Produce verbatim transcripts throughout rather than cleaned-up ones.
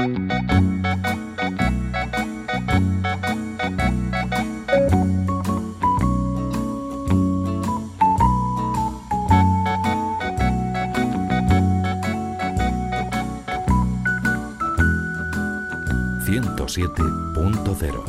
ciento siete punto cero.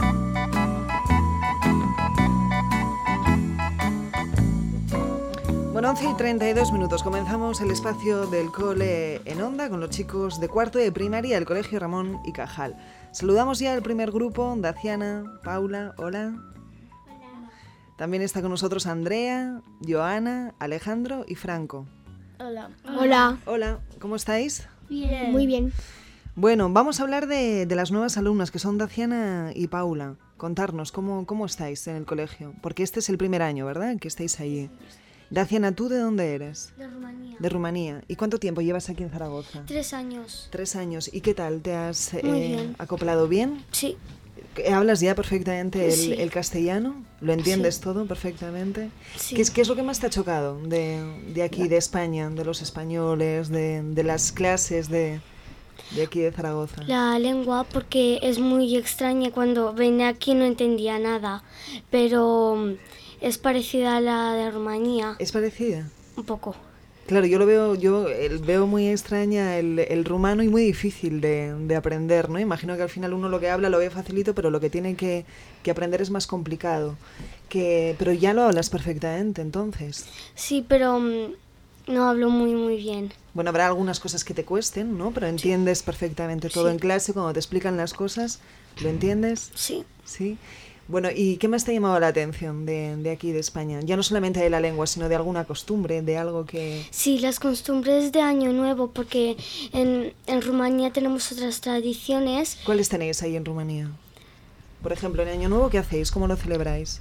Bueno, once y treinta y dos minutos. Comenzamos el espacio del cole en Onda con los chicos de cuarto de primaria del Colegio Ramón y Cajal. Saludamos ya al primer grupo, Daciana, Paula, hola. Hola. También está con nosotros Andrea, Joana, Alejandro y Franco. Hola. Hola. Hola, ¿cómo estáis? Bien. Muy bien. Bueno, vamos a hablar de, de las nuevas alumnas que son Daciana y Paula. Contarnos cómo, cómo estáis en el colegio, porque este es el primer año, ¿verdad?, que estáis allí. Daciana, ¿tú de dónde eres? De Rumanía. De Rumanía. ¿Y cuánto tiempo llevas aquí en Zaragoza? Tres años. Tres años. ¿Y qué tal? ¿Te has Muy eh, bien. acoplado bien? Sí. ¿Hablas ya perfectamente el, Sí. el castellano? ¿Lo entiendes Sí. todo perfectamente? Sí. ¿Qué es, ¿Qué es lo que más te ha chocado de, de aquí, de España, de los españoles, de, de las clases de, de aquí de Zaragoza? La lengua, porque es muy extraña. Cuando venía aquí no entendía nada, pero mm, es parecida a la de Rumanía, ¿Es parecida? un poco. Claro, yo lo veo, yo el- veo muy extraña el, el rumano y muy difícil de, de aprender, ¿no? Imagino que al final uno lo que habla lo ve facilito, pero lo que tiene que, que aprender es más complicado. Que, pero ya lo hablas perfectamente, entonces. Sí, pero mm, no hablo muy muy bien. Bueno, habrá algunas cosas que te cuesten, ¿no? Pero entiendes perfectamente todo Sí. en clase, cuando te explican las cosas, ¿lo entiendes? Sí. Sí. Bueno, ¿y qué más te ha llamado la atención de, de aquí, de España? Ya no solamente de la lengua, sino de alguna costumbre, de algo que... Sí, las costumbres de Año Nuevo, porque en, en Rumanía tenemos otras tradiciones. ¿Cuáles tenéis ahí en Rumanía? Por ejemplo, en Año Nuevo, ¿qué hacéis? ¿Cómo lo celebráis?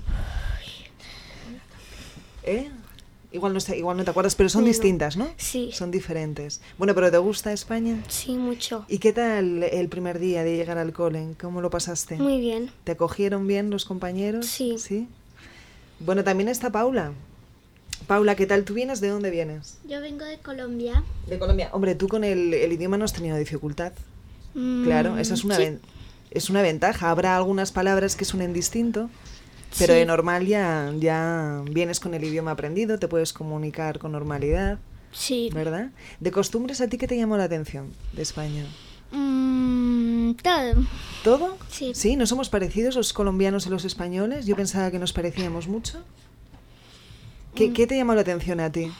¿Eh? Igual no, está- igual no te acuerdas, pero son No. distintas, ¿no? Sí. Son diferentes. Bueno, pero ¿te gusta España? Sí, mucho. ¿Y qué tal el primer día de llegar al cole? ¿Cómo lo pasaste? Muy bien. ¿Te acogieron bien los compañeros? Sí. ¿Sí? Bueno, también está Paula. Paula, ¿qué tal? ¿Tú vienes? ¿De dónde vienes? Yo vengo de Colombia. De Colombia. Hombre, tú con el, el idioma no has tenido dificultad. Claro, esa es una, sí. ven- es una ventaja. Habrá algunas palabras que suenen distinto, pero Sí. de normal ya, ya vienes con el idioma aprendido, te puedes comunicar con normalidad, Sí. ¿verdad? De costumbres, ¿a ti qué te llamó la atención de España? Mm, todo. ¿Todo? Sí. ¿Sí? ¿No somos parecidos los colombianos y los españoles? Yo pensaba que nos parecíamos mucho. ¿Qué, ¿qué te llamó la atención a ti?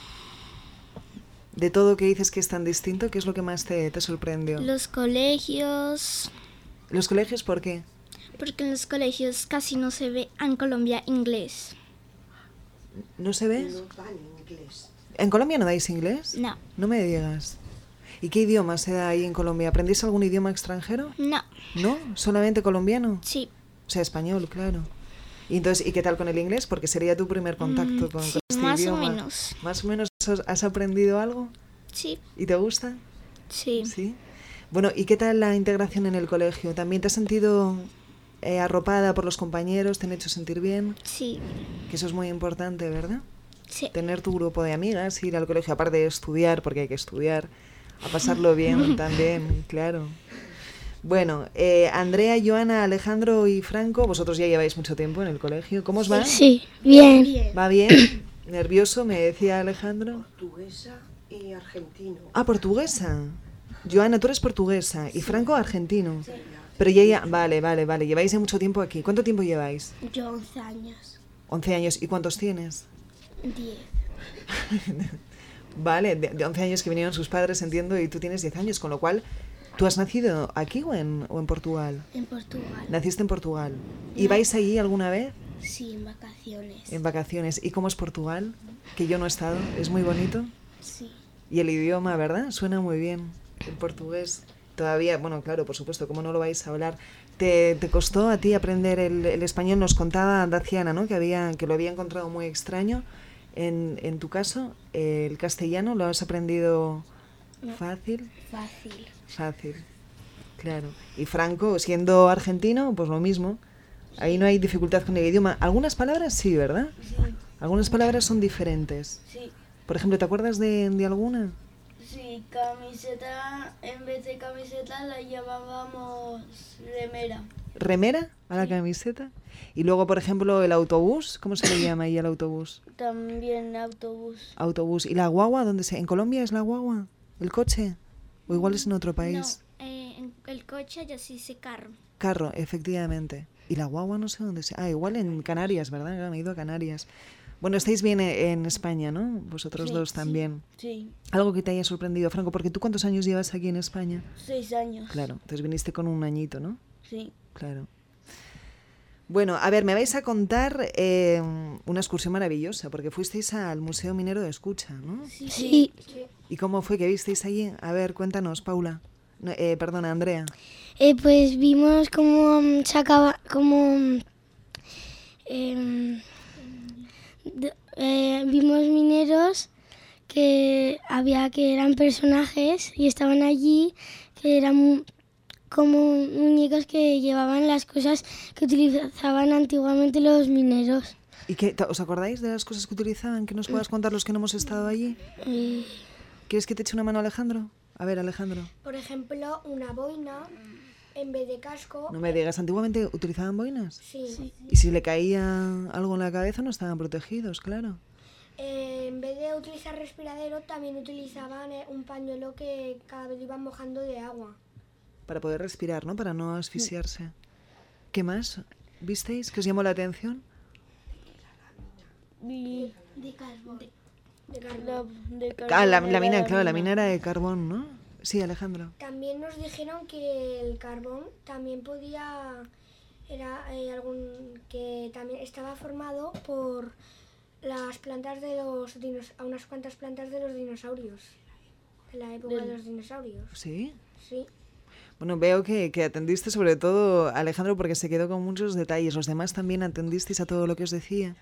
De todo que dices que es tan distinto, ¿qué es lo que más te, te sorprendió? Los colegios. ¿Los colegios por qué? Porque en los colegios casi no se ve en Colombia inglés. ¿No se ve? ¿En Colombia no dais inglés? No. No me digas. ¿Y qué idioma se da ahí en Colombia? ¿Aprendéis algún idioma extranjero? No. ¿No? ¿Solamente colombiano? Sí. O sea, español, claro. ¿Y entonces, ¿y qué tal con el inglés? Porque sería tu primer contacto Mm, con, sí, con este más o idioma. menos. ¿Más o menos has- has aprendido algo? Sí. ¿Y te gusta? Sí. Sí. Bueno, ¿y qué tal la integración en el colegio? ¿También te has sentido eh, arropada por los compañeros? ¿Te han hecho sentir bien? Sí. Que eso es muy importante, ¿verdad? Sí. Tener tu grupo de amigas, ir al colegio, aparte de estudiar, porque hay que estudiar, a pasarlo bien también, claro. Bueno, eh, Andrea, Joana, Alejandro y Franco, vosotros ya lleváis mucho tiempo en el colegio. ¿Cómo os va? Sí. Bien. ¿Va bien? ¿Nervioso? Me decía Alejandro. Portuguesa y argentino. Ah, portuguesa. Joana, tú eres portuguesa y Franco argentino. Pero ya, ya, vale, vale, vale. Lleváis ya mucho tiempo aquí. ¿Cuánto tiempo lleváis? Yo once años. once años. ¿Y cuántos tienes? diez. Vale, de, de once años que vinieron sus padres, entiendo, y tú tienes diez años, con lo cual, ¿tú has nacido aquí o en, o en Portugal? En Portugal. Naciste en Portugal. ¿Y vais allí alguna vez? Sí, en vacaciones. En vacaciones. ¿Y cómo es Portugal? Que yo no he estado. ¿Es muy bonito? Sí. Y el idioma, ¿verdad? Suena muy bien. El portugués. Todavía, bueno, claro, por supuesto, ¿cómo no lo vais a hablar? ¿Te, te costó a ti aprender el, el español? Nos contaba Daciana, ¿no? Que, había, que lo había encontrado muy extraño. En, en tu caso, eh, ¿el castellano lo has aprendido No. fácil? Fácil. Fácil, claro. Y Franco, siendo argentino, pues lo mismo. Ahí no hay dificultad con el idioma. Algunas palabras sí, ¿verdad? Sí, Algunas palabras son diferentes. sí. Por ejemplo, ¿te acuerdas de, de alguna? Sí, camiseta, en vez de camiseta la llamábamos remera. ¿Remera a la camiseta? Y luego, por ejemplo, el autobús, ¿cómo se le llama ahí al autobús? También autobús. Autobús. ¿Y la guagua? ¿Dónde se? ¿En Colombia es la guagua? ¿El coche? ¿O igual es en otro país? No, eh, en el coche ya sí se carro. Carro, efectivamente. Y la guagua no sé dónde se... Ah, igual en Canarias, ¿verdad? Han ido a Canarias. Bueno, estáis bien en España, ¿no? Vosotros Sí, dos también. Sí, Algo que te haya sorprendido, Franco, porque tú ¿cuántos años llevas aquí en España? seis años. Claro, entonces viniste con un añito, ¿no? Sí. Claro. Bueno, a ver, me vais a contar eh, una excursión maravillosa, porque fuisteis al Museo Minero de Escucha, ¿no? Sí. ¿Y cómo fue que visteis allí? A ver, cuéntanos, Paula. No, eh, perdona, Andrea. Eh, pues vimos cómo mm, sacaba, cómo mm, em, de- eh, vimos mineros que había que eran personajes y estaban allí, que eran mu- como muñecos que llevaban las cosas que utilizaban antiguamente los mineros. ¿Y qué, ta- os acordáis de las cosas que utilizaban? ¿Que nos puedas contar los que no hemos estado allí? Eh, ¿Quieres que te eche una mano, Alejandro? A ver, Alejandro. Por ejemplo, una boina en vez de casco. No me digas, ¿antiguamente utilizaban boinas? Sí. Y si le caía algo en la cabeza no estaban protegidos, claro. Eh, en vez de utilizar respiradero, también utilizaban eh, un pañuelo que cada vez iban mojando de agua. Para poder respirar, ¿no? Para no asfixiarse. ¿Qué más? ¿Visteis? ¿Que os llamó la atención? Y De carbón. De carbón. la, de Ah, la, carbón la era mina, la claro, la mina. mina era de carbón, ¿no? Sí, Alejandro. También nos dijeron que el carbón también podía, era eh, algún que también estaba formado por las plantas de los dinos, a unas cuantas plantas de los dinosaurios, en la época de los dinosaurios. ¿Sí? Sí. Bueno, veo que, que atendiste sobre todo a Alejandro porque se quedó con muchos detalles. ¿Los demás también atendisteis a todo lo que os decía?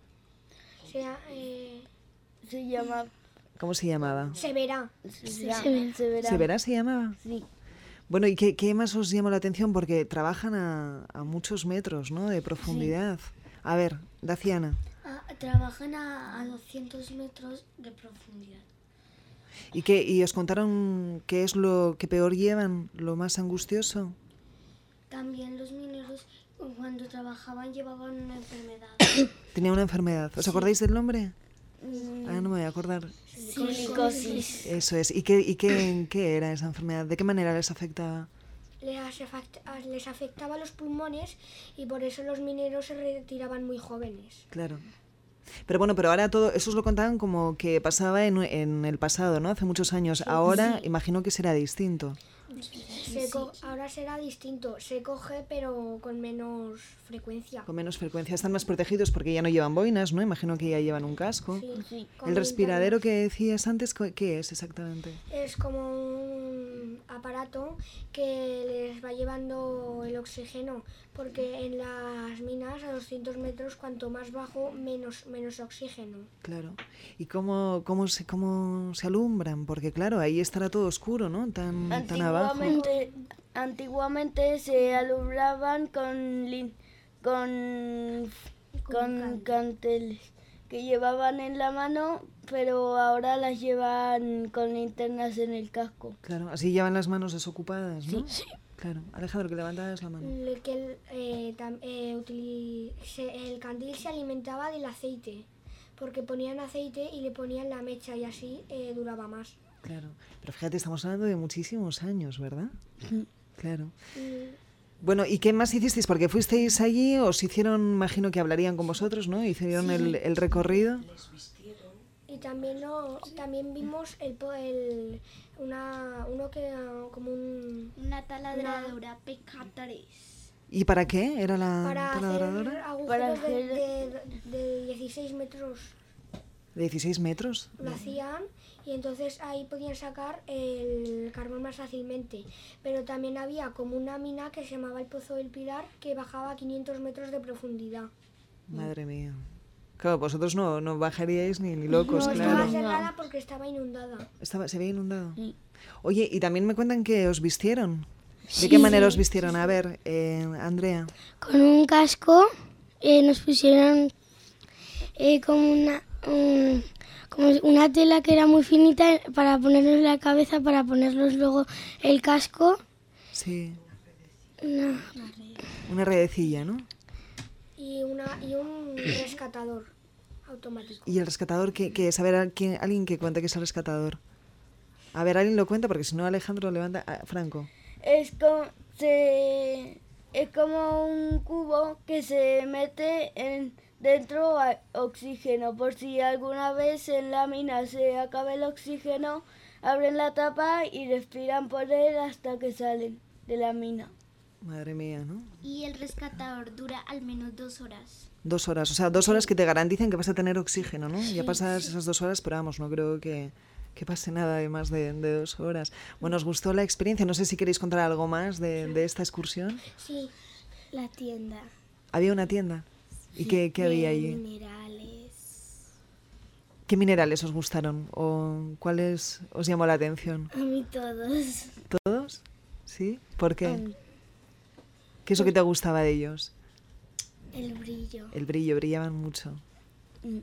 O sea, eh, Se llama... ¿Cómo se llamaba? se verá. Se, verá. verá. Se verá. ¿Severa se llamaba? Sí. Bueno, ¿y qué, qué más os llamó la atención? Porque trabajan a, a muchos metros, ¿no? De profundidad. A ver, Daciana. ah, trabajan a, a doscientos metros de profundidad. ¿Y qué? ¿Y os contaron qué es lo que peor llevan, lo más angustioso? También los mineros cuando trabajaban llevaban una enfermedad. Tenía una enfermedad. ¿Os acordáis del nombre? Mm, Ah, no me voy a acordar. Silicosis. Eso es. ¿Y qué, y qué, qué era esa enfermedad? ¿De qué manera les afectaba? Les, afect- les afectaba los pulmones y por eso los mineros se retiraban muy jóvenes. Claro. Pero bueno, pero ahora todo, eso os lo contaban como que pasaba en, en el pasado, ¿no? Hace muchos años. Ahora imagino que será distinto. Se co- ahora será distinto, se coge pero con menos frecuencia. Con menos frecuencia. Están más protegidos porque ya no llevan boinas, ¿no? Imagino que ya llevan un casco. Sí, Sí. con ¿El respiradero linternas. que decías antes, co- qué es exactamente? Es como un aparato que les va llevando el oxígeno, porque en las minas a doscientos metros cuanto más bajo menos, menos oxígeno. Claro. ¿Y cómo, cómo, se, cómo se alumbran? Porque claro, ahí estará todo oscuro, ¿no? Tan, tan abajo. Antiguamente, antiguamente se alumbraban con, lin- con, con canteles que llevaban en la mano, pero ahora las llevan con linternas en el casco. Claro, así llevan las manos desocupadas, ¿no? Sí. Claro. Alejandro, que levantas la mano. El, que el, eh, tam- eh, utili- se- el candil se alimentaba del aceite, porque ponían aceite y le ponían la mecha y así eh, duraba más. Claro. Pero fíjate, estamos hablando de muchísimos años, ¿verdad? Claro. Y Bueno, ¿y qué más hicisteis? Porque fuisteis allí, os hicieron, imagino que hablarían con vosotros, ¿no? Hicieron el, el recorrido. Y también lo, también vimos el, po- el una uno que ah, como un Una taladradora P K tres. ¿Y para qué era la para hacer taladradora? agujeros Para de, hacer- de, de dieciséis metros ¿De dieciséis metros? lo hacían y entonces ahí podían sacar el carbón más fácilmente. Pero también había como una mina que se llamaba el Pozo del Pilar que bajaba a quinientos metros de profundidad. Madre mía. Claro, vosotros no, no bajaríais ni, ni locos, no claro. estaba cerrada porque estaba inundada. Estaba, ¿se había inundado? Sí. Oye, y también me cuentan que os vistieron. ¿De qué manera os vistieron? A ver, eh, Andrea. Con un casco eh, nos pusieron eh, como una un- como una tela que era muy finita para ponernos la cabeza, para ponernos luego el casco. Sí. Una, Una redecilla, ¿no? Y, una, y un rescatador automático. ¿Y el rescatador qué, qué es? A ver, ¿alguien, alguien que cuente qué es el rescatador. A ver, alguien lo cuenta, porque si no Alejandro levanta... Ah, Franco. Es como, se, es como un cubo que se mete en dentro a oxígeno. Por si alguna vez en la mina se acaba el oxígeno, abren la tapa y respiran por él hasta que salen de la mina. Madre mía, ¿no? Y el rescatador dura al menos dos horas. Dos horas, o sea, dos horas que te garantizan que vas a tener oxígeno, ¿no? Sí, ya pasas sí. esas dos horas, pero vamos, no creo que, que pase nada de más de, de dos horas. Bueno, ¿os gustó la experiencia? No sé si queréis contar algo más de, de esta excursión. Sí, la tienda. ¿Había una tienda? ¿Y sí, qué, qué había allí? Minerales. ¿Qué minerales os gustaron? ¿O cuáles os llamó la atención? A mí todos. ¿Todos? ¿Sí? ¿Por qué? Um, ¿Qué es lo que te gustaba de ellos? El brillo. El brillo, brillaban mucho. Mm.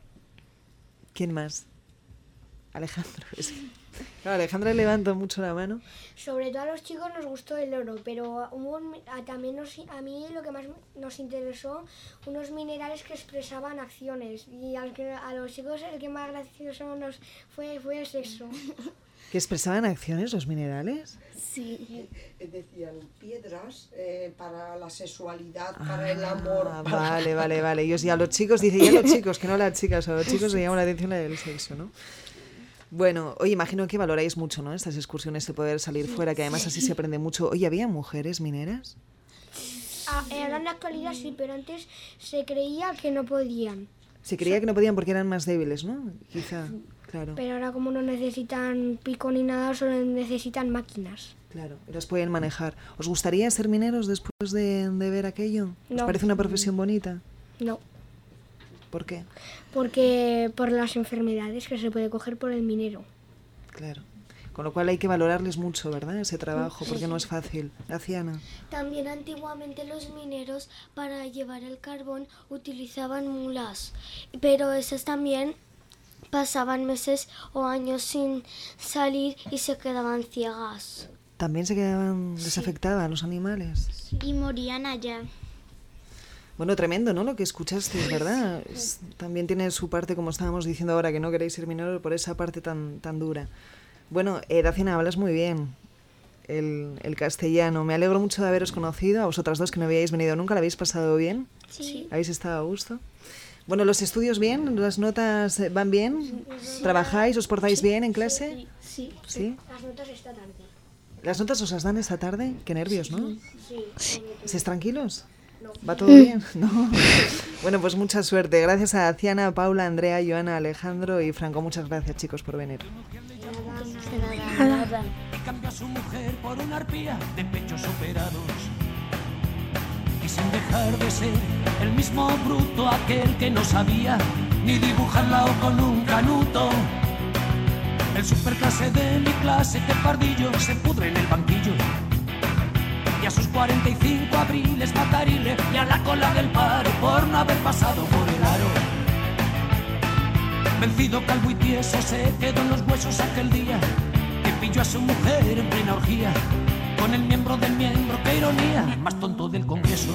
¿Quién más? Alejandro. Claro, Alejandro levantó mucho la mano. Sobre todo a los chicos nos gustó el oro, pero hubo un, a, también nos, a mí lo que más nos interesó, unos minerales que expresaban acciones. Y al que, a los chicos el que más gracioso nos fue, fue el sexo. ¿Que expresaban acciones los minerales? Sí. Decían piedras eh, para la sexualidad, ah, para el amor. Vale, vale, vale. Y a los chicos, dice, y a los chicos, que no a las chicas, a los chicos les llama la atención la del sexo, ¿no? Bueno, oye, imagino que valoráis mucho, ¿no? Estas excursiones, el poder salir fuera, que además así se aprende mucho. Oye, ¿había mujeres mineras? Ah, ahora en la actualidad sí, pero antes se creía que no podían. Se creía que no podían porque eran más débiles, ¿no? Quizá, claro. Pero ahora como no necesitan pico ni nada, solo necesitan máquinas. Claro, y las pueden manejar. ¿Os gustaría ser mineros después de, de ver aquello? ¿Os no. parece una profesión bonita? No. ¿Por qué? Porque por las enfermedades que se puede coger por el minero. Claro. Con lo cual hay que valorarles mucho, ¿verdad? Ese trabajo, porque no es fácil. Graciana. También antiguamente los mineros para llevar el carbón utilizaban mulas, pero esas también pasaban meses o años sin salir y se quedaban ciegas. ¿También se quedaban, les afectaba a los animales? Sí. Y morían allá. Bueno, tremendo, ¿no? Lo que escuchaste, ¿verdad? Es, también tiene su parte, como estábamos diciendo ahora, que no queréis ser mineros por esa parte tan, tan dura. Bueno, eh, Daciana, hablas muy bien el, el castellano. Me alegro mucho de haberos conocido, a vosotras dos que no habíais venido nunca. ¿La habéis pasado bien? Sí. ¿Habéis estado a gusto? Bueno, ¿los estudios bien? ¿Las notas van bien? Sí. ¿Trabajáis? ¿Os portáis sí. bien en clase? Sí. Sí. ¿Sí? Las notas esta tarde. ¿Las notas os las dan esta tarde? Qué nervios, ¿no? Sí. sí. ¿Estáis tranquilos? No. ¿Va todo bien? No. Bueno, pues mucha suerte. Gracias a Daciana, Paula, Andrea, Joana, Alejandro y Franco. Muchas gracias, chicos, por venir. Nada. Y cambió a su mujer por una arpía de pechos operados. Y sin dejar de ser el mismo bruto, aquel que no sabía ni dibujarla o con un canuto. El superclase de mi clase, que pardillo, se pudre en el banquillo. Y a sus cuarenta y cinco abriles matarile y a la cola del paro por no haber pasado por el aro. Vencido, calvo y tieso, se quedó en los huesos aquel día que pilló a su mujer en plena orgía con el miembro del miembro, qué ironía, el más tonto del Congreso.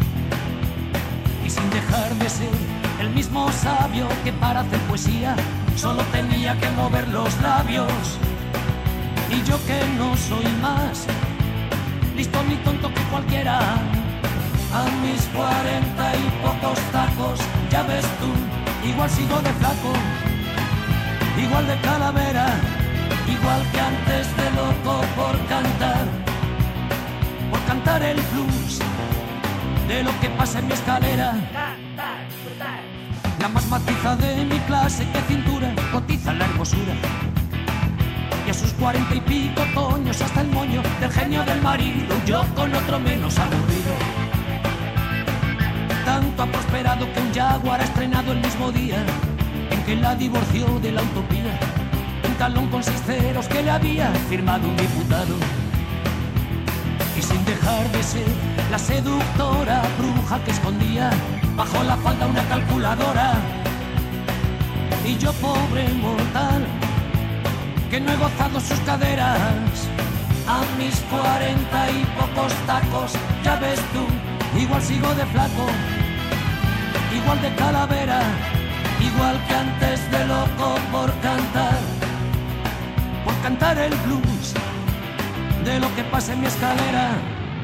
Y sin dejar de ser el mismo sabio que para hacer poesía solo tenía que mover los labios. Y yo que no soy más listo ni tonto que cualquiera, a mis cuarenta y pocos tacos, ya ves tú, igual sigo de flaco, igual de calavera, igual que antes de loco por cantar, por cantar el blues de lo que pasa en mi escalera. La más matiza de mi clase, que cintura cotiza la hermosura. Y a sus cuarenta y pico toños hasta el moño del genio del marido, yo con otro menos aburrido. Tanto ha prosperado que un Jaguar ha estrenado el mismo día en que la divorció de la utopía, un talón con seis ceros que le había firmado un diputado. Y sin dejar de ser la seductora bruja que escondía bajo la falda una calculadora, y yo pobre mortal, que no he gozado sus caderas. A mis cuarenta y pocos tacos, ya ves tú, igual sigo de flaco, igual de calavera, igual que antes de loco por cantar, por cantar el blues de lo que pasa en mi escalera.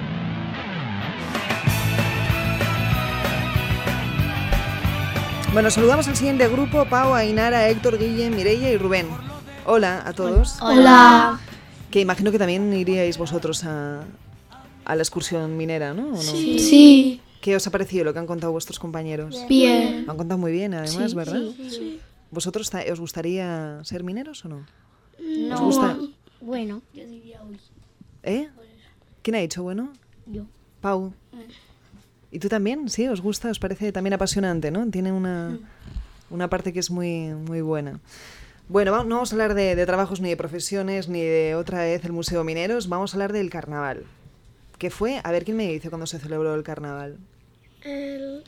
Bueno, saludamos al siguiente grupo: Pau, Ainara, Héctor, Guille, Mireia y Rubén. Hola a todos. Hola. Que imagino que también iríais vosotros a, a la excursión minera, ¿no? ¿O no? Sí. sí. ¿Qué os ha parecido lo que han contado vuestros compañeros? Bien. Lo han contado muy bien, además, sí, ¿verdad? Sí. sí. ¿Vosotros ta- os gustaría ser mineros o no? No. ¿Os gusta? Bueno. Yo diría hoy. ¿Eh? ¿Quién ha dicho bueno? Yo. Pau. ¿Y tú también? ¿Sí? ¿Os gusta? ¿Os parece también apasionante, no? Tiene una, una parte que es muy, muy buena. Bueno, no vamos a hablar de, de trabajos ni de profesiones, ni de otra vez el Museo Mineros. Vamos a hablar del carnaval. ¿Qué fue? A ver, ¿quién me dice cuándo se celebró el carnaval? El,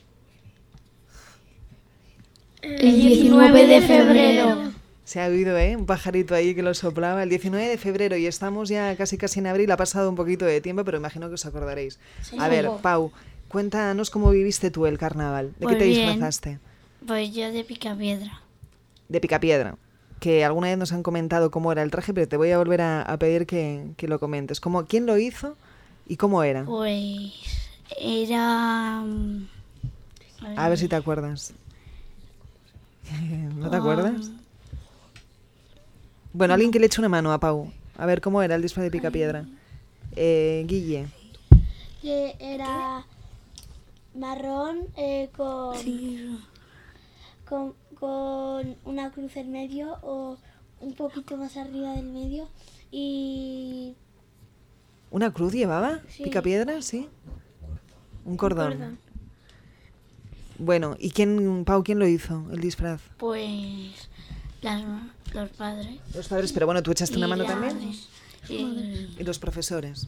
el diecinueve de febrero. Se ha oído, ¿eh? Un pajarito ahí que lo soplaba. El diecinueve de febrero y estamos ya casi casi en abril. Ha pasado un poquito de tiempo, pero imagino que os acordaréis. Sí, a ver, Pau, cuéntanos cómo viviste tú el carnaval. ¿De pues qué te bien. disfrazaste? Pues yo de Picapiedra. De Picapiedra. Que alguna vez nos han comentado cómo era el traje, pero te voy a volver a, a pedir que, que lo comentes. ¿Cómo, ¿Quién lo hizo y cómo era? Pues era... A ver, a ver si te acuerdas. ¿No te acuerdas? Um... Bueno, alguien que le eche una mano a Pau. A ver, ¿cómo era el disfraz de Picapiedra? Eh, Guille. Que era marrón eh, con... Sí. con... con una cruz en medio o un poquito más arriba del medio y... ¿Una cruz llevaba? Sí. ¿Picapiedra? Sí. Un cordón. Un cordón. Bueno, ¿y quién, Pau, quién lo hizo, el disfraz? Pues las, los padres. Los padres, pero bueno, ¿tú echaste una mano también? Sí. ¿Y los profesores?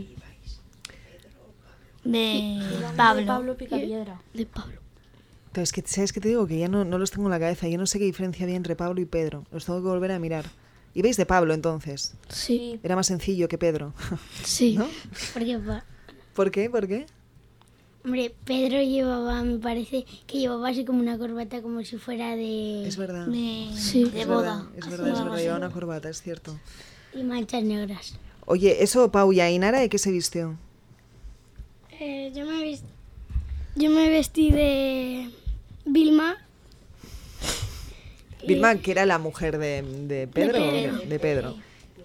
De Pablo. De Pablo Picapiedra. De Pablo. Es que, ¿sabes qué te digo? Que ya no, no los tengo en la cabeza. Yo no sé qué diferencia había entre Pablo y Pedro. Los tengo que volver a mirar. ¿Y veis de Pablo, entonces? Sí. Era más sencillo que Pedro. Sí. ¿No? Porque, ¿Por qué? ¿Por qué? Hombre, Pedro llevaba, me parece, que llevaba así como una corbata como si fuera de... Es verdad. De, sí. de es boda. Verdad, es verdad, es verdad. Llevaba una corbata, es cierto. Y manchas negras. Oye, eso, Pau, ¿y Ainara de qué se vistió? Eh, yo me vestí... Yo me vestí de... Vilma. Vilma, que era la mujer de, de Pedro. De Pedro. De Pedro.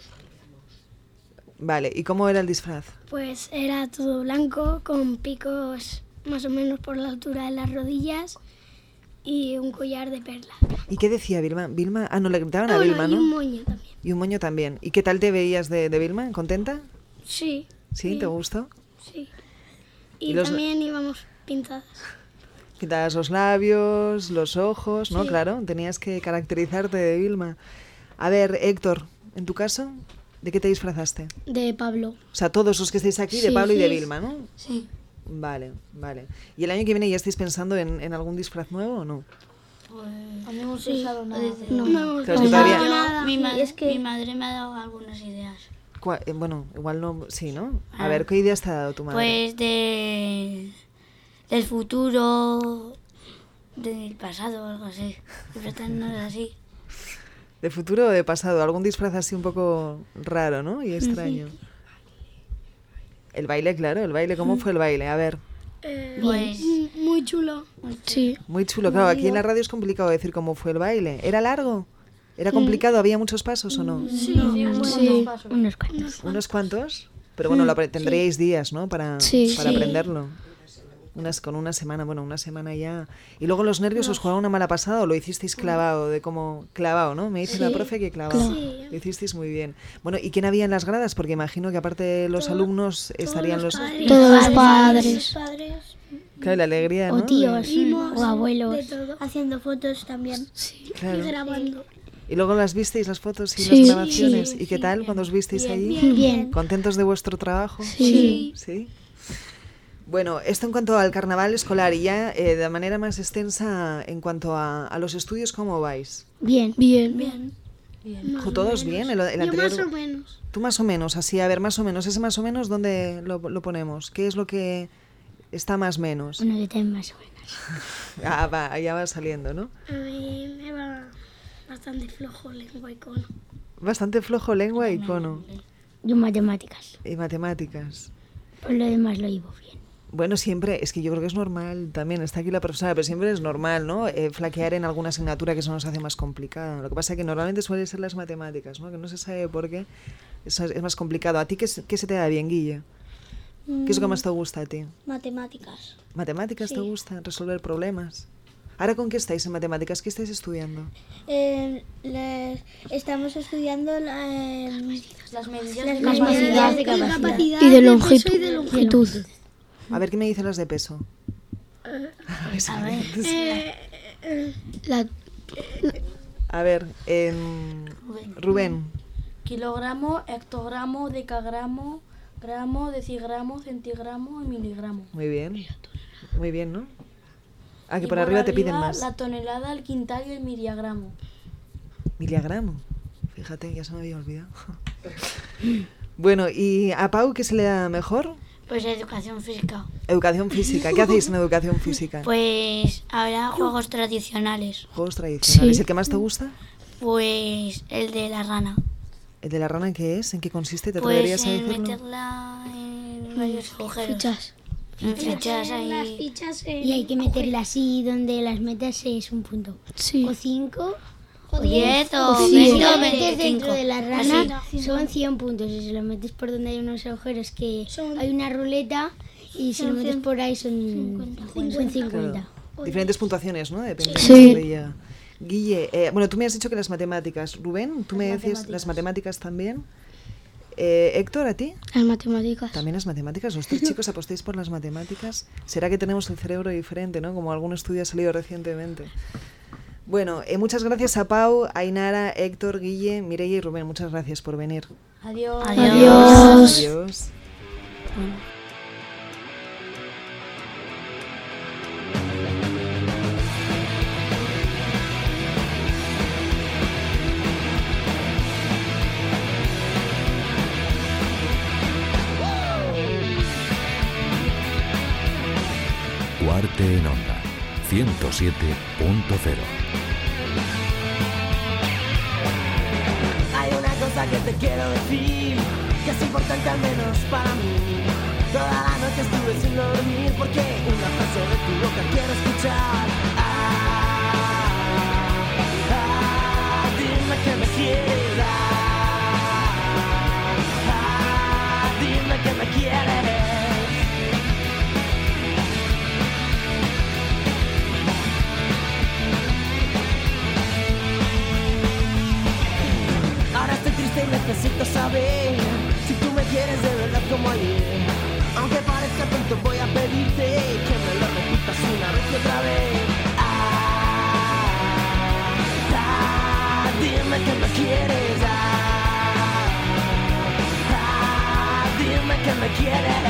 Vale, ¿y cómo era el disfraz? Pues era todo blanco, con picos más o menos por la altura de las rodillas y un collar de perlas. ¿Y qué decía Vilma? Vilma, ah, no, le gritaban a oh, Vilma, no, ¿no? Y un moño también. Y un moño también. ¿Y qué tal te veías de, de Vilma? ¿Contenta? Sí. ¿Sí? ¿Te gustó? Sí. Y, ¿Y los... también íbamos pintadas. Quitabas los labios, los ojos, ¿no? Sí. Claro, tenías que caracterizarte de Vilma. A ver, Héctor, ¿en tu caso? ¿De qué te disfrazaste? De Pablo. O sea, todos los que estáis aquí, sí, de Pablo sí. y de Vilma, ¿no? Sí. Vale, vale. ¿Y el año que viene ya estáis pensando en, en algún disfraz nuevo o no? Pues... No hemos pensado nada. No, no, claro, es que todavía... nada. Mi, ma sí, es que... mi madre me ha dado algunas ideas. ¿Cuál? Eh, bueno, igual no... Sí, ¿no? A ah. ver, ¿qué ideas te ha dado tu madre? Pues de... del futuro... del pasado o algo así. Siempre no es así. ¿De futuro o de pasado? Algún disfraz así un poco raro, ¿no? Y extraño. Uh-huh. El baile, claro, el baile. ¿Cómo fue el baile? A ver. Eh, pues... Muy chulo. Sí. Muy chulo. Claro, aquí en la radio es complicado decir cómo fue el baile. ¿Era largo? ¿Era complicado? ¿Había muchos pasos o no? Sí, no, sí, unos, sí. Pasos. unos cuantos. ¿Unos cuantos? Pero bueno, lo tendríais sí. días, ¿no? Para, sí, para sí. aprenderlo. Unas, con una semana, bueno, una semana ya. ¿Y luego los nervios os jugaron una mala pasada o lo hicisteis clavado? De como clavado, ¿no? Me dice sí, la profe que clavado. Sí. Lo hicisteis muy bien. Bueno, ¿y quién había en las gradas? Porque imagino que aparte de los Todo, alumnos estarían los... Padres, todos los padres. padres. Claro, la alegría, ¿no? O tíos, de... o abuelos. De todo. Haciendo fotos también. Sí. Claro. Y grabando. ¿Y luego las visteis, las fotos y sí, las grabaciones? Sí, ¿Y qué tal bien, cuando os visteis bien, allí? Bien, bien. ¿Contentos de vuestro trabajo? Sí. ¿Sí? Bueno, esto en cuanto al carnaval escolar y ya eh, de manera más extensa en cuanto a, a los estudios, ¿cómo vais? Bien. Bien. Bien. Bien. ¿Todos bien? El, el Yo anterior... más o menos. Tú más o menos, así, a ver, más o menos. Ese más o menos, ¿dónde lo, lo ponemos? ¿Qué es lo que está más menos? Bueno, yo también más o menos. Ah, va, ya va saliendo, ¿no? A mí me va bastante flojo lengua y cono. Bastante flojo lengua y cono. Yo matemáticas. Y matemáticas. Por lo demás lo llevo bien. Bueno, siempre, es que yo creo que es normal también, está aquí la profesora, pero siempre es normal, ¿no? Eh, flaquear en alguna asignatura que eso nos hace más complicado. Lo que pasa es que normalmente suele ser las matemáticas, ¿no? Que no se sabe por qué, eso es, es más complicado. ¿A ti qué, qué se te da bien, Guille? ¿Qué es lo que más te gusta a ti? Matemáticas. ¿Matemáticas Sí. te gusta? ¿Resolver problemas? ¿Ahora con qué estáis en matemáticas? ¿Qué estáis estudiando? Eh, le- estamos estudiando la, eh, Las medidas las de medidas de de capacidad. capacidad Y de peso longitud. y de longitud. A ver, ¿qué me dicen las de peso? A ver. La, A ver, em, Rubén. Kilogramo, hectogramo, decagramo, gramo, decigramo, centigramo y miligramo. Muy bien. Muy bien, ¿no? Ah, que Y por arriba te piden arriba, más. La tonelada, el quintal y el miligramo. Miligramo. Fíjate, ya se me había olvidado. Bueno, ¿y a Pau qué se le da mejor? Pues educación física. Educación física. ¿Qué hacéis en educación física? Pues habrá juegos tradicionales. Juegos tradicionales. Sí. ¿El que más te gusta? Pues el de la rana. ¿El de la rana qué es? ¿En qué consiste? ¿Te atreverías Pues a en decirlo? meterla en varios agujeros. fichas. En fichas Las ahí. fichas en Y hay que meterla así donde las metas es un punto. Sí. O cinco. O diez o Si veinte lo o metes veinticinco. dentro de la rana Así. son cien puntos. Y si lo metes por donde hay unos agujeros que Son- hay una ruleta y si lo son metes cien- por ahí son cincuenta. son cincuenta. Claro. Diferentes puntuaciones, ¿no? Depende Sí. de dónde llega. Guille, eh, bueno, tú me has dicho que las matemáticas. Rubén, tú me decías las matemáticas también. Eh, Héctor, ¿a ti? Las matemáticas. También las matemáticas. Los tres chicos apostéis por las matemáticas. ¿Será que tenemos el cerebro diferente, ¿no? Como algún estudio ha salido recientemente. Bueno, eh, muchas gracias a Pau, Ainara, Héctor, Guille, Mireia y Rubén. Muchas gracias por venir. Adiós. Adiós. Adiós. Cuarte en Onda, ciento siete punto cero. Hay una cosa que te quiero decir, que es importante al menos para mí. Toda la noche estuve sin dormir porque una frase de tu boca quiero escuchar. Ah, ah, dime que me quieres dar. Ah, dime que me quieres. Ahora estoy triste y necesito saber si tú me quieres de verdad como ayer. Aunque parezca tonto voy a pedirte que me lo repitas una vez y otra vez. Ah, ah, dime que me quieres. Ah, ah, dime que me quieres.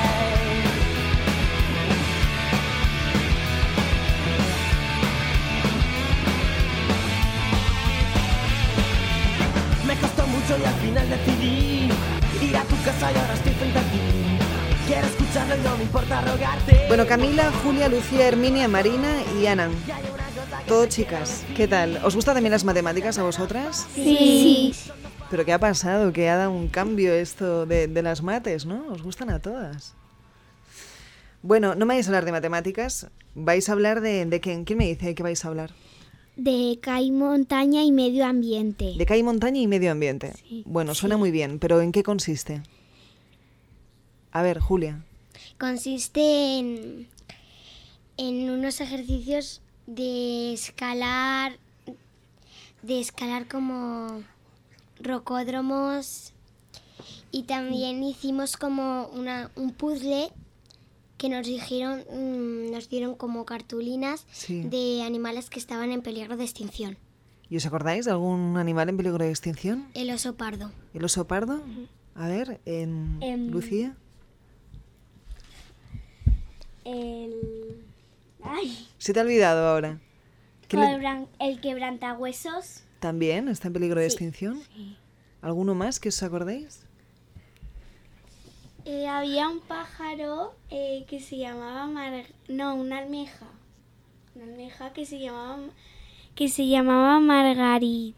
Me costó mucho y al final decidí ir a tu casa y ahora estoy frente a ti. Quiero escucharlo y no me importa rogarte. Bueno, Camila, Julia, Lucía, Herminia, Marina y Ana. Todo chicas. ¿Qué tal? ¿Os gustan también las matemáticas a vosotras? Sí. ¿Pero qué ha pasado? Que ha dado un cambio esto de, de las mates, ¿no? ¿Os gustan a todas? Bueno, no me vais a hablar de matemáticas. Vais a hablar de... ¿De quién? ¿Quién me dice de qué vais a hablar? De CAI montaña y medio ambiente. De CAI montaña y medio ambiente. Sí. Bueno, suena muy bien, pero ¿en qué consiste? A ver, Julia. Consiste en, en unos ejercicios de escalar, de escalar como rocódromos y también hicimos como una, un puzzle que nos dijeron, mmm, nos dieron como cartulinas Sí. de animales que estaban en peligro de extinción. ¿Y os acordáis de algún animal en peligro de extinción? El oso pardo. ¿El oso pardo? A ver, en Em, Lucía. el... Ay, ¿Se te ha olvidado ahora? ¿Qué le- quebran- el quebrantahuesos. ¿También está en peligro de Sí. extinción? ¿Alguno más que os acordéis? Eh, había un pájaro eh, que se llamaba Mar... no, una almeja. Una almeja que se llamaba que se llamaba Margariti...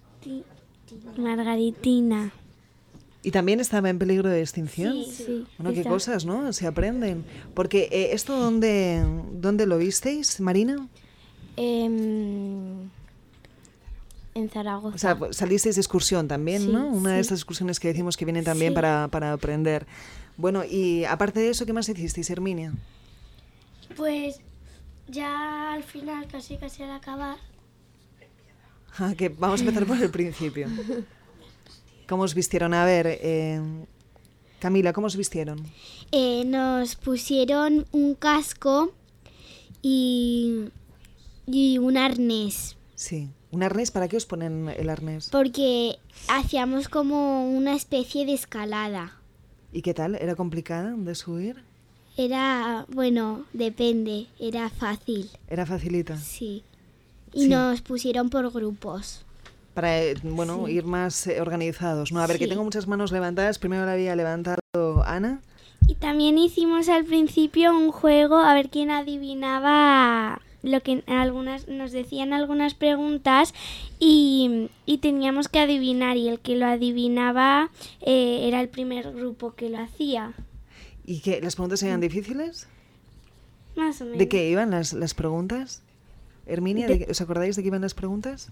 Margaritina. ¿Y también estaba en peligro de extinción? Sí, sí. Bueno, qué Está- cosas, ¿no? Se aprenden. Porque eh, ¿esto dónde, dónde lo visteis, Marina? Em, en Zaragoza. O sea, pues, salisteis de excursión también, Sí, ¿no? Una de sí. estas excursiones que decimos que vienen también Sí. para, para aprender. Bueno, y aparte de eso, ¿qué más hicisteis, Herminia? Pues ya al final, casi casi al acabar, Ah, que vamos a empezar por el principio. ¿Cómo os vistieron? A ver, eh, Camila, ¿cómo os vistieron? Eh, nos pusieron un casco y, y un arnés, Sí. ¿Un arnés? ¿Para qué os ponen el arnés? porque hacíamos como una especie de escalada. ¿Y qué tal? ¿Era complicada de subir? Era, bueno, depende, era fácil, ¿Era facilita? sí. Y Sí. nos pusieron por grupos. Para, eh, bueno, Sí. ir más eh, organizados, ¿no? A ver, que Sí. tengo muchas manos levantadas. Primero la había levantado Ana. Y también hicimos al principio un juego a ver quién adivinaba lo que algunas nos decían algunas preguntas y, y teníamos que adivinar y el que lo adivinaba eh, era el primer grupo que lo hacía. ¿Y que las preguntas eran difíciles? Más o menos. ¿De qué iban las, las preguntas? Herminia, De- ¿de qué- ¿os acordáis de qué iban las preguntas?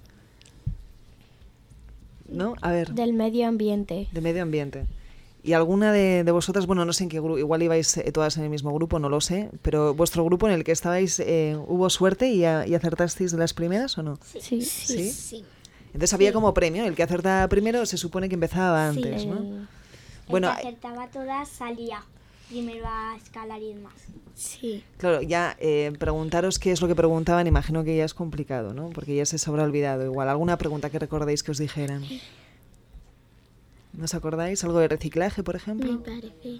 ¿No? A ver, Del medio ambiente. de medio ambiente. ¿Y alguna de, de vosotras, bueno, no sé en qué grupo, igual ibais eh, todas en el mismo grupo, no lo sé, pero vuestro grupo en el que estabais, eh, ¿hubo suerte y, a- y acertasteis de las primeras o no? Sí. ¿Sí? Entonces había como premio, el que acertaba primero se supone que empezaba antes, Sí. ¿no? El Bueno, que acertaba todas salía primero a escalar y demás. Sí. claro, ya eh, preguntaros qué es lo que preguntaban, imagino que ya es complicado, ¿no? Porque ya se os habrá olvidado. Igual, ¿alguna pregunta que recordéis que os dijeran? ¿No os acordáis? ¿Algo de reciclaje, por ejemplo? Me parece.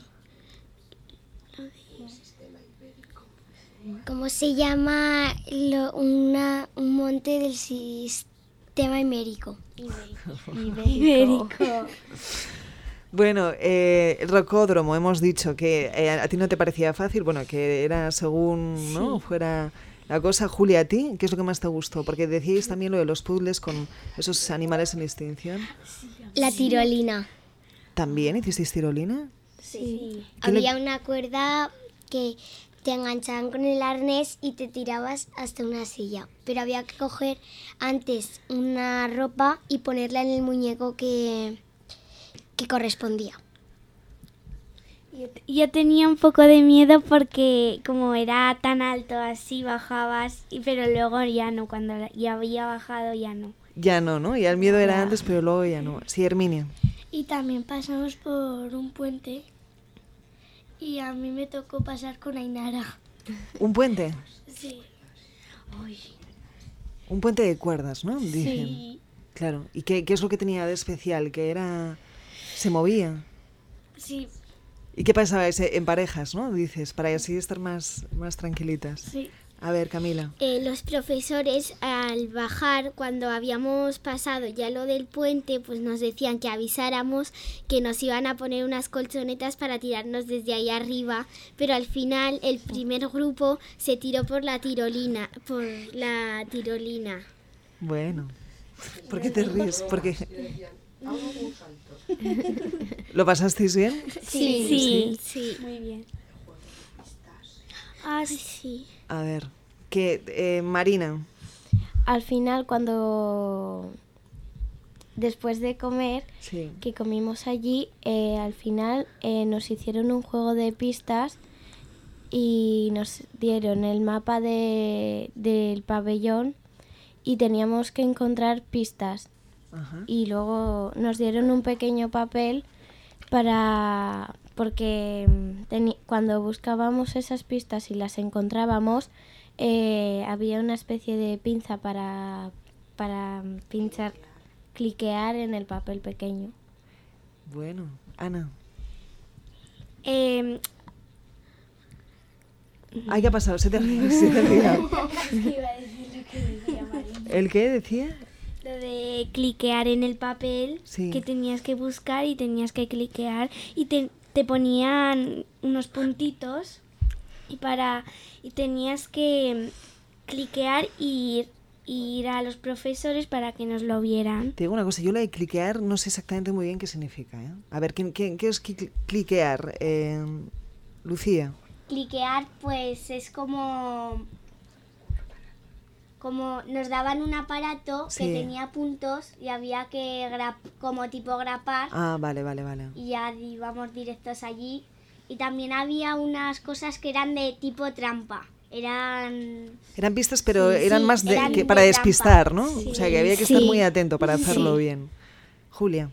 ¿Cómo se llama lo- una, un monte del sistema ibérico? Ibérico. Bueno, eh, el rocódromo, hemos dicho que eh, a ti no te parecía fácil, bueno, que era según, ¿no? Fuera la cosa. Julia, ¿a ti qué es lo que más te gustó? Porque decíais también lo de los puzzles con esos animales en extinción. La tirolina. ¿También hicisteis tirolina? Sí. ¿Qué le- Había una cuerda que te enganchaban con el arnés y te tirabas hasta una silla. Pero había que coger antes una ropa y ponerla en el muñeco que, que correspondía. Yo tenía un poco de miedo porque como era tan alto así bajabas, y pero luego ya no, cuando la- ya había bajado ya no. Ya no, ¿no? Ya el miedo era antes, pero luego ya no. Sí, Herminia. y también pasamos por un puente y a mí me tocó pasar con Ainara. ¿Un puente? Sí. Un puente de cuerdas, ¿no? Dicen. Sí. Claro. ¿Y qué, qué es lo que tenía de especial? Que era... se movía. Sí. ¿Y qué pasaba ese, en parejas, no? Dices, para así estar más, más tranquilitas. Sí. A ver, Camila. Eh, los profesores al bajar, cuando habíamos pasado ya lo del puente, pues nos decían que avisáramos que nos iban a poner unas colchonetas para tirarnos desde ahí arriba, pero al final el primer grupo se tiró por la tirolina, por la tirolina. Bueno. ¿Por qué te ríes? Porque... ¿Lo pasasteis bien? Sí, Sí. sí. Muy bien. Ah, sí. A ver. Que, eh, Marina. Al final, cuando después de comer, Sí. que comimos allí, eh, al final eh, nos hicieron un juego de pistas y nos dieron el mapa de, del pabellón y teníamos que encontrar pistas. Ajá. Y luego nos dieron un pequeño papel para porque mm, teni- cuando buscábamos esas pistas y las encontrábamos, eh, había una especie de pinza para, para pinchar, cliquear en el papel pequeño. Bueno. Ana. Eh, Ay, ¿qué ha pasado? Se te, se te ha olvidado. ¿El qué decía? Lo de cliquear en el papel, sí. que tenías que buscar y tenías que cliquear y te, te ponían unos puntitos y para y tenías que cliquear y ir, ir a los profesores para que nos lo vieran. Te digo una cosa, yo la de cliquear no sé exactamente muy bien qué significa, ¿eh? A ver, ¿qué, qué, qué es cli- cliquear? Eh, Lucía. Cliquear pues es como... como nos daban un aparato sí. que tenía puntos y había que gra- como tipo grapar. Ah, vale, vale, vale. Y ya íbamos directos allí. Y también había unas cosas que eran de tipo trampa. Eran... Eran pistas, pero sí, eran sí, más de, eran que de para trampa. despistar, ¿no? Sí. O sea, que había que sí. estar muy atento para hacerlo sí. bien. Julia.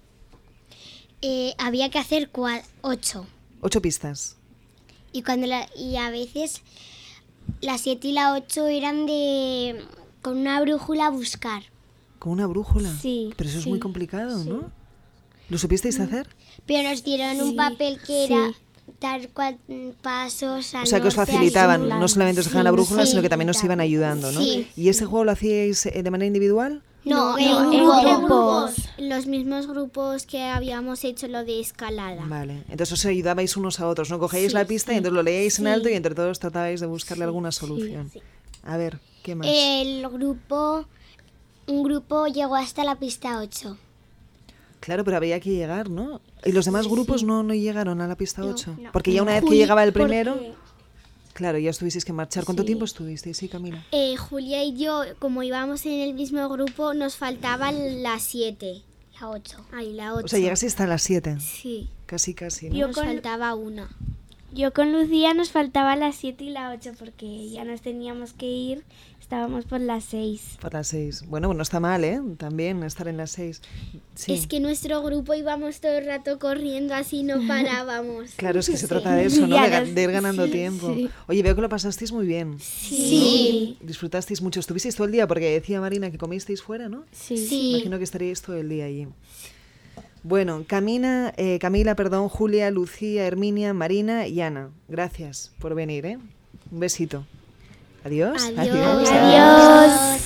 Eh, había que hacer cua- ocho. Ocho pistas. Y, cuando la, y a veces... las siete y la ocho eran de con una brújula buscar. ¿Con una brújula? Sí. Pero eso es sí, muy complicado, sí. ¿no? ¿Lo supisteis hacer? Pero nos dieron sí, un papel que sí. era dar cuatro pasos al O sea, que os norte, facilitaban, al sur. no solamente os dejaban Sí, la brújula, sí. sino que también os iban ayudando, ¿no? Sí. ¿Y ese juego lo hacíais eh, de manera individual? No, No, en, en grupos. grupos. Los mismos grupos que habíamos hecho lo de escalada. Vale, entonces os ayudabais unos a otros, ¿no? Cogíais Sí, la pista sí. y entonces lo leíais en Sí. alto y entre todos tratabais de buscarle alguna solución. sí. A ver, ¿qué más? El grupo, un grupo llegó hasta la pista ocho. Claro, pero había que llegar, ¿no? ¿Y los demás grupos no, no llegaron a la pista No, ocho? no. Porque ya una vez que Juli, llegaba el primero, porque- claro, ya estuvisteis que marchar. ¿Cuánto Sí. tiempo estuvisteis? Sí, Camila. Eh, Julia y yo, como íbamos en el mismo grupo, nos faltaban las siete. La ocho. Ay, la ocho. O sea, llegasteis hasta las siete. Sí. Casi, casi, ¿no? Yo Nos con- faltaba una. Yo con Lucía nos faltaba las siete y la ocho porque ya nos teníamos que ir, estábamos por las seis. Por las seis. Bueno, no está mal, ¿eh? También estar en las seis. Sí. Es que nuestro grupo íbamos todo el rato corriendo, así no parábamos. Claro, es que se Sí. trata de eso, ¿no? Ya De, ga- los- de ir ganando sí, tiempo. sí. Oye, veo que lo pasasteis muy bien. Sí. ¿No? Disfrutasteis mucho. Estuvisteis todo el día, porque decía Marina que comisteis fuera, ¿no? Sí. Sí. Imagino que estaríais todo el día allí. Bueno, Camina, eh, Camila, perdón, Julia, Lucía, Herminia, Marina y Ana. Gracias por venir, ¿eh? Un besito. Adiós. Adiós. Adiós.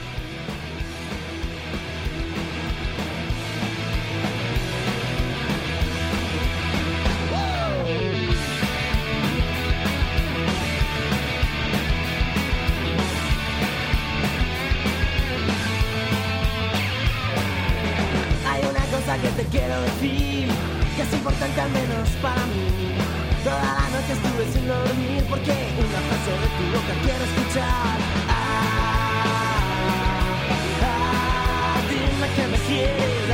Hay una cosa que te quiero decir, que es importante al menos para mí. Toda la noche estuve sin dormir porque una frase de tu boca quiero escuchar. Ah, ah, dime que me quieres.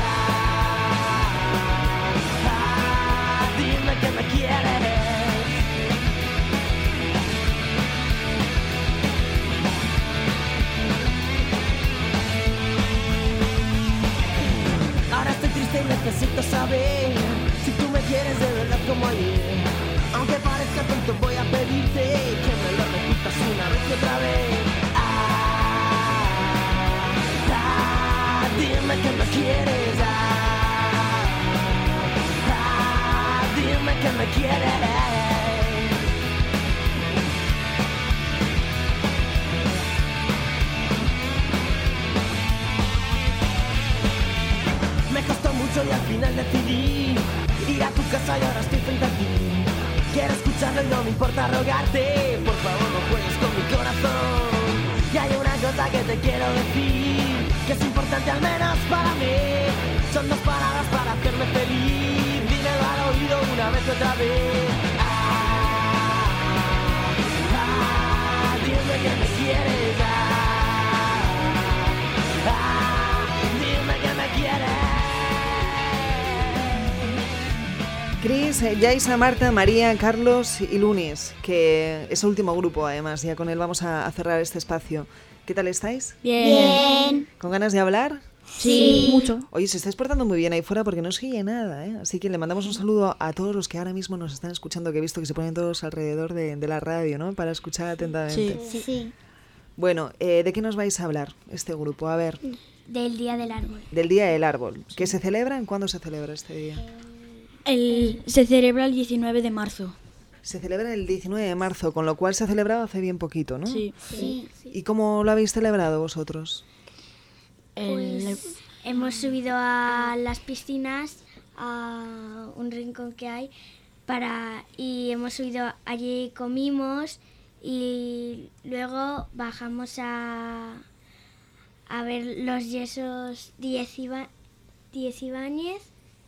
Ah, ah, dime que me quieres. Ahora estoy triste y necesito saber si tú me quieres de verdad como ayer. Aunque parezca tonto voy a pedirte que me lo repitas una vez y otra vez. Ah, ah, dime que me quieres. Ah, ah, dime que me quieres. Me costó mucho y al final decidí ir a tu casa y ahora estoy frente a ti. Quiero escucharlo y no me importa rogarte. Por favor no juegues con mi corazón. Y hay una cosa que te quiero decir, que es importante al menos para mí. Son dos palabras para hacerme feliz. Dímelo al oído una vez y otra vez. Ah, ah, dime que me quieres. Ah, ah, dime que me quieres. Cris, eh, Yaisa, Marta, María, Carlos y Lunis, que es el último grupo además, ya con él vamos a, a cerrar este espacio. ¿Qué tal estáis? Bien. ¿Con ganas de hablar? Sí. Mucho. Oye, se estáis portando muy bien ahí fuera porque no se oye nada, ¿eh? Así que le mandamos un saludo a todos los que ahora mismo nos están escuchando, que he visto que se ponen todos alrededor de, de la radio, ¿no? Para escuchar atentamente. Sí. Sí. Bueno, eh, ¿de qué nos vais a hablar este grupo? A ver, Del Día del Árbol. del Día del Árbol. ¿Qué se celebra? ¿Cuándo se celebra este día? El, se celebra el diecinueve de marzo. Se celebra el diecinueve de marzo, con lo cual se ha celebrado hace bien poquito, ¿no? Sí. Sí. ¿Y cómo lo habéis celebrado vosotros? Pues hemos subido a las piscinas, a un rincón que hay, para y hemos subido allí, comimos y luego bajamos a, a ver los yesos diez Iba- diez Ibáñez.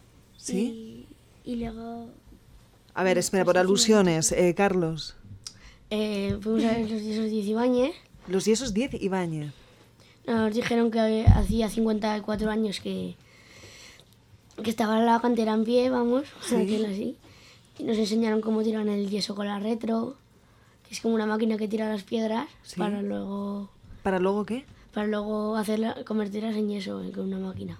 ¿Sí? Y, y luego... A ver, espera, por alusiones, eh, Carlos. Eh, fuimos a ver los yesos diez Ibáñez. Los yesos diez Ibáñez. Nos dijeron que hacía cincuenta y cuatro años que, que estaba la cantera en pie, vamos, Sí. a decirlo así. Y nos enseñaron cómo tiran el yeso con la retro, que es como una máquina que tira las piedras Sí. para luego... ¿Para luego qué? Para luego hacerla, convertirlas en yeso eh, con una máquina.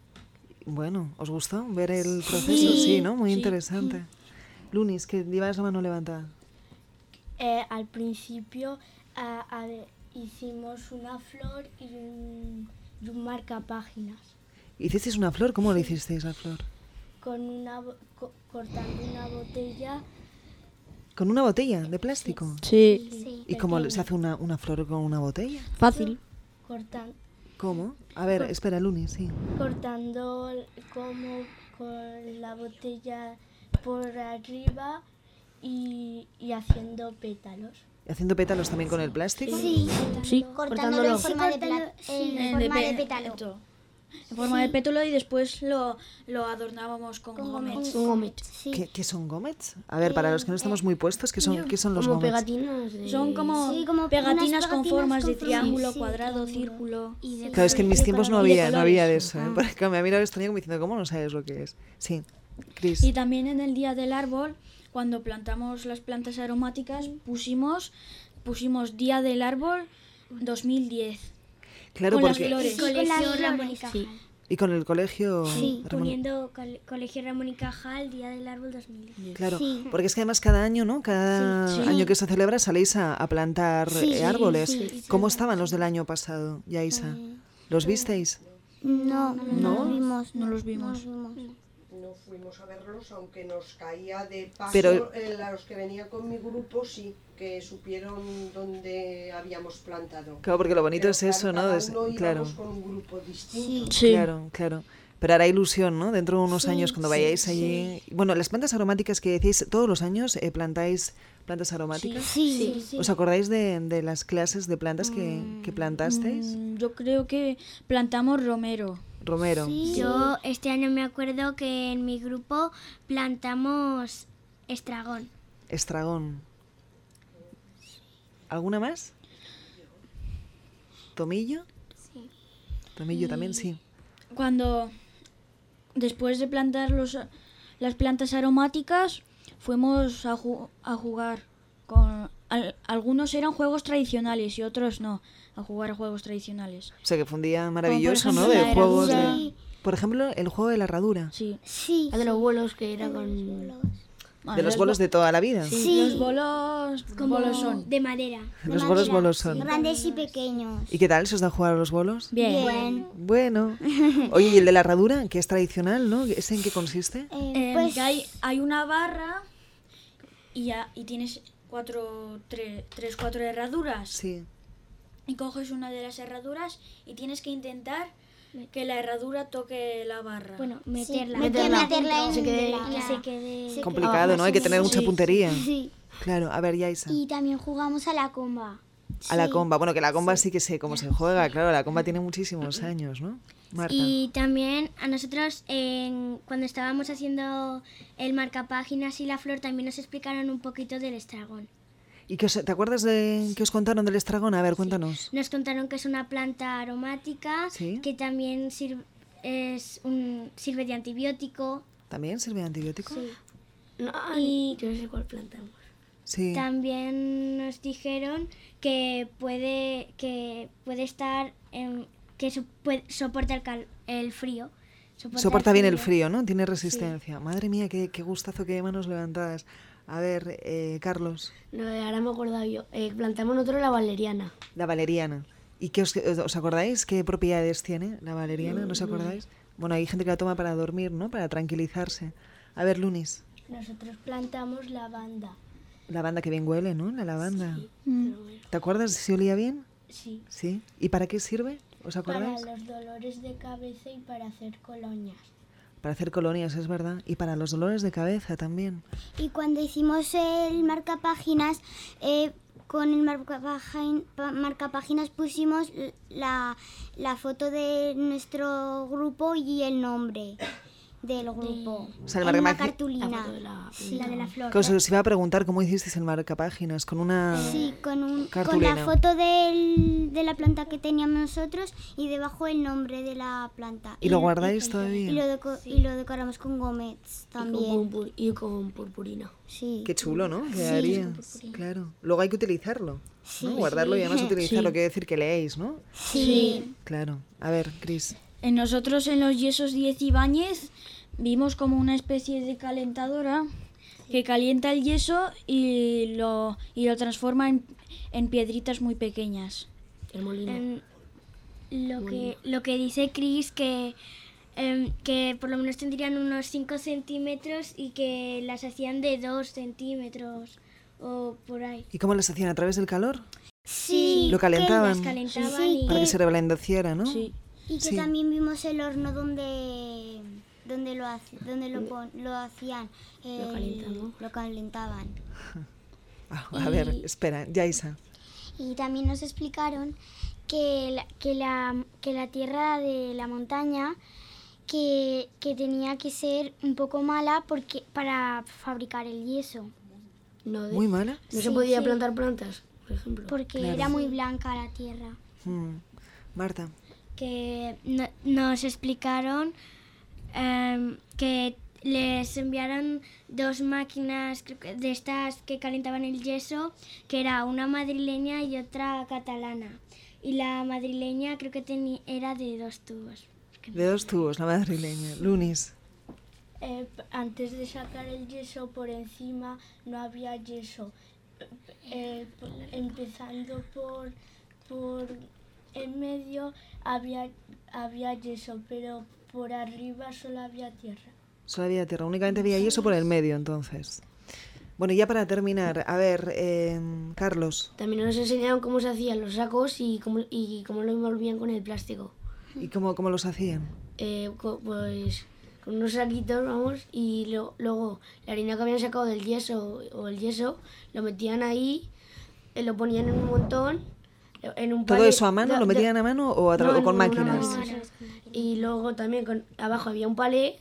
Bueno, ¿os gustó ver el proceso? Sí. Sí, ¿no? Muy Sí. interesante. Lunis, que llevas la mano levantada. Eh, al principio a- a- hicimos una flor y un, y un marcapáginas ¿Hicisteis una flor? ¿Cómo le hicisteis la flor? con una bo- co- cortando una botella. ¿Con una botella de plástico? Sí. Sí. ¿Y cómo Pequeña. se hace una, una flor con una botella? Fácil. Cortan, ¿Cómo? A ver, Cor- espera, Lunis, sí. cortando como con la botella por arriba y, y haciendo pétalos. ¿Haciendo pétalos también con el plástico? Sí. Sí. Cortándolo en forma de, pla- sí, en Eh, forma pe- de pétalo. esto, En forma de pétalo y después lo, lo adornábamos con, Con gomets. Un gomet. Sí. ¿Qué, qué son gomets? A ver, para los que no estamos muy puestos, ¿qué son, ¿qué son los Como gomets? pegatinas. de- Son como, Sí, como pegatinas unas con pegatinas formas con de forma- triángulo, sí, cuadrado, triángulo. círculo. Y de Claro, es que en mis tiempos no Y de había, no había de colores. eso, ¿eh? Ah. Porque me ha mirado extraño como diciendo, ¿cómo no sabes lo que es? Sí, Cris. Y también en el día del árbol, cuando plantamos las plantas aromáticas, pusimos, pusimos Día del Árbol dos mil diez. Claro, con las porque... flores. Colegio Ramón y Cajal. Sí. Y con el colegio... Sí, Ramón- poniendo cole- Colegio Ramón y Cajal, Día del Árbol dos mil diez. Claro, Sí. porque es que además cada año, ¿no? Cada Sí. año que se celebra saléis a, a plantar Sí, eh, sí, árboles. sí, sí. ¿Cómo estaban los del año pasado, Yaisa? ¿Los visteis? No, no, ¿No? los vimos. No los vimos. No los vimos. No fuimos a verlos, aunque nos caía de paso. Pero- eh, los que venían con mi grupo sí, que supieron dónde habíamos plantado. Claro, porque lo bonito Pero, es claro, eso, ¿no? cada Es- uno claro. íbamos con un grupo distinto. Sí. Claro, claro. Pero hará ilusión, ¿no? Dentro de unos Sí, años, cuando sí, vayáis allí... Bueno, las plantas aromáticas que decís, ¿todos los años eh, plantáis plantas aromáticas? Sí, sí, sí. ¿Os acordáis de, de las clases de plantas que, que plantasteis? Mm, Yo creo que plantamos romero. Romero. Yo este año me acuerdo que en mi grupo plantamos estragón. Estragón. ¿Alguna más? ¿Tomillo? Sí. Tomillo también, sí. Cuando, después de plantar los, las plantas aromáticas, fuimos a, ju- a jugar con... al- algunos eran juegos tradicionales y otros no, a jugar a juegos tradicionales. O sea que fue un día maravilloso, ejemplo, ¿no? De la juegos de... herradura. Por ejemplo, el juego de la herradura. Sí. Sí. La de los vuelos que era con... De los bolos de toda la vida. Sí. Los bolos, Como bolos son. de madera. Los bolos bolos son. Grandes y pequeños. ¿Y qué tal? ¿Se os da jugar a los bolos? Bien. Bien. Bueno. Oye, y el de la herradura, que es tradicional, ¿no? ¿Ese en qué consiste? Eh, Eh, pues que hay, hay una barra y, ya, y tienes cuatro, tre- tres, cuatro herraduras. Sí. Y coges una de las herraduras y tienes que intentar que la herradura toque la barra. Bueno, sí, meterla. meterla, meterla en Se quede- la- Que se quede... se- Complicado, ¿no? Hay que tener mucha Sí. puntería. Sí. Claro, a ver, Yaisa. Y también jugamos a la comba. A la Sí. comba. Bueno, que la comba sí, que sé cómo se juega. Claro, la comba tiene muchísimos años, ¿no? Marta. Y también a nosotros, en- cuando estábamos haciendo el marcapáginas y la flor, también nos explicaron un poquito del estragón. ¿Y qué os- te acuerdas de qué os contaron del estragón? A ver, cuéntanos. Nos contaron que es una planta aromática, Sí. que también sirve, es un, sirve de antibiótico. ¿También sirve de antibiótico? No, Y- yo no sé cuál plantamos. Sí. También nos dijeron que puede, que puede estar, en, que so- puede- soporta el, cal- el frío. Soporta bien el frío, ¿no? Tiene resistencia. Madre mía, qué, qué gustazo, qué manos levantadas. A ver, eh, Carlos, No, ahora me he acordado yo. Eh, plantamos nosotros la valeriana. la valeriana. ¿Y qué os, os acordáis? ¿Qué propiedades tiene la valeriana? ¿No os acordáis? Bueno, hay gente que la toma para dormir, ¿no? Para tranquilizarse. A ver, Lunis. Nosotros plantamos lavanda Lavanda, que bien huele, ¿no? La lavanda. Sí, Mm. ¿Te acuerdas si olía bien? Sí. Sí. ¿Y para qué sirve? ¿Os acordáis? Para los dolores de cabeza y para hacer colonias. Para hacer colonias, es verdad. Y para los dolores de cabeza también. Y cuando hicimos el marcapáginas, eh, con el marcapágin- pa- marcapáginas pusimos la, la foto de nuestro grupo y el nombre del grupo. O sea, el en una marcapágin- cartulina. La foto de la- Sí, la de la flor. Que os, os iba a preguntar cómo hicisteis el marcapáginas. Con una Sí, con, un, con cartulina. la foto del, de la planta que teníamos nosotros y debajo el nombre de la planta. ¿Y lo guardáis todavía? Y lo, deco- y lo decoramos con gomets Y con, también. purpur- y con purpurina. Sí. Qué chulo, ¿no? Sí. Quedaría. Claro. Luego hay que utilizarlo. Sí. ¿no? Guardarlo y además Sí. utilizarlo. Sí. Quiere decir que leéis, ¿no? Sí. Claro. A ver, Cris. En nosotros en los yesos diez Ibáñez vimos como una especie de calentadora que calienta el yeso y lo, y lo transforma en, en piedritas muy pequeñas. El molino. Em, lo, que, lo que dice Chris, que, em, que por lo menos tendrían unos cinco centímetros y que las hacían de dos centímetros o por ahí. ¿Y cómo las hacían? ¿A través del calor? Sí. Lo calentaban. Las calentaban Sí, y... Para que se reblandeciera, ¿no? Sí. Y que Sí. también vimos el horno donde donde lo hac- donde lo, pon- lo hacían. Lo el- calentamos. lo calentaban. Ah, a ver, espera, Yaisa. Y también nos explicaron que la, que la, que la tierra de la montaña que, que tenía que ser un poco mala porque para fabricar el yeso. No, de- ¿Muy mala? No se Sí, podía sí. plantar plantas, por ejemplo. Porque Claro. era muy blanca la tierra. Mm. Marta. que no- nos explicaron em, que les enviaron dos máquinas creo que de estas que calentaban el yeso, que era una madrileña y otra catalana. Y la madrileña creo que teni- era de dos tubos. De dos tubos, la madrileña. Lunis. Eh, p- antes de sacar el yeso por encima no había yeso. Eh, p- empezando por, por en medio había, había yeso, pero por arriba solo había tierra. Solo había tierra, únicamente había yeso por el medio, entonces. Bueno, y ya para terminar, a ver, eh, Carlos, También nos enseñaron cómo se hacían los sacos y cómo, y cómo lo envolvían con el plástico. ¿y cómo, cómo los hacían? Eh, co- pues con unos saquitos, vamos, y lo- luego la harina que habían sacado del yeso o el yeso, lo metían ahí, eh, lo ponían en un montón, en un ¿Todo palé- eso a mano? do- ¿Lo do- metían a mano o, a tra- No, o con en una máquinas? máquina. Y luego también con, abajo había un palé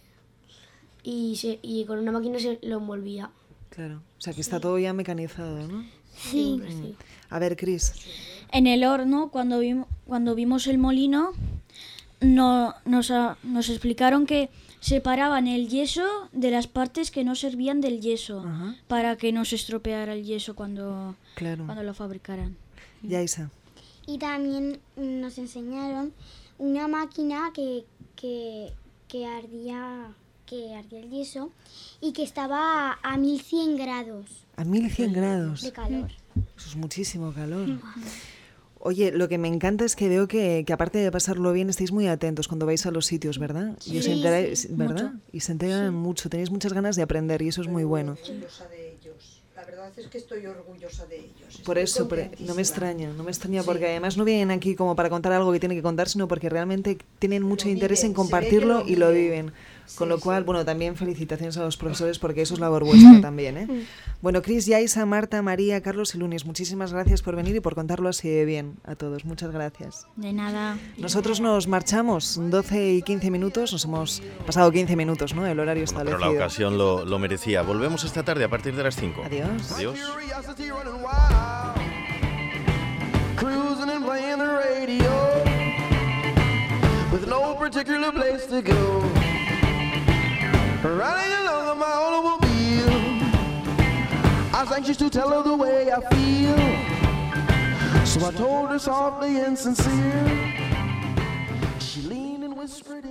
y, se, y con una máquina se lo envolvía. Claro, o sea que está todo ya mecanizado, ¿no? Sí. Mm. A ver, Cris. En el horno, cuando, vim- cuando vimos el molino, no, nos, a- nos explicaron que separaban el yeso de las partes que no servían del yeso, Ajá. para que no se estropeara el yeso cuando, Claro. cuando lo fabricaran. Yaisa. Y también nos enseñaron una máquina que, que, que ardía que ardía el yeso y que estaba a mil cien grados A mil cien grados. de calor. Eso es muchísimo calor. Oye, lo que me encanta es que veo que, que aparte de pasarlo bien, estáis muy atentos cuando vais a los sitios, ¿verdad? Y os Sí, enteráis, sí, ¿verdad? mucho. Y se enteran mucho, tenéis muchas ganas de aprender y eso es muy bueno. Orgullosa de ellos. La verdad es que estoy orgullosa de ellos. Por Estoy eso, por- no me contentísima. extraña, no me extraña, Sí. porque además no vienen aquí como para contar algo que tienen que contar, sino porque realmente tienen mucho Lo interés viven, en se ve que compartirlo lo y lo viven. viven. Con Sí, lo sí. cual, bueno, también felicitaciones a los profesores porque eso es labor vuestra también, ¿eh? Bueno, Cris, Yaisa, Marta, María, Carlos y Lunis, muchísimas gracias por venir y por contarlo así de bien a todos. Muchas gracias. De nada. Nosotros nos marchamos, doce y quince minutos, nos hemos pasado quince minutos, ¿no? El horario Pero establecido. la ocasión lo, lo merecía. Volvemos esta tarde a partir de las cinco. Adiós. Adiós. Curiosity running wild, cruising and playing the radio, with no particular place to go, riding along on my automobile. I was anxious to tell her the way I feel, so I told her softly and sincere. She leaned and whispered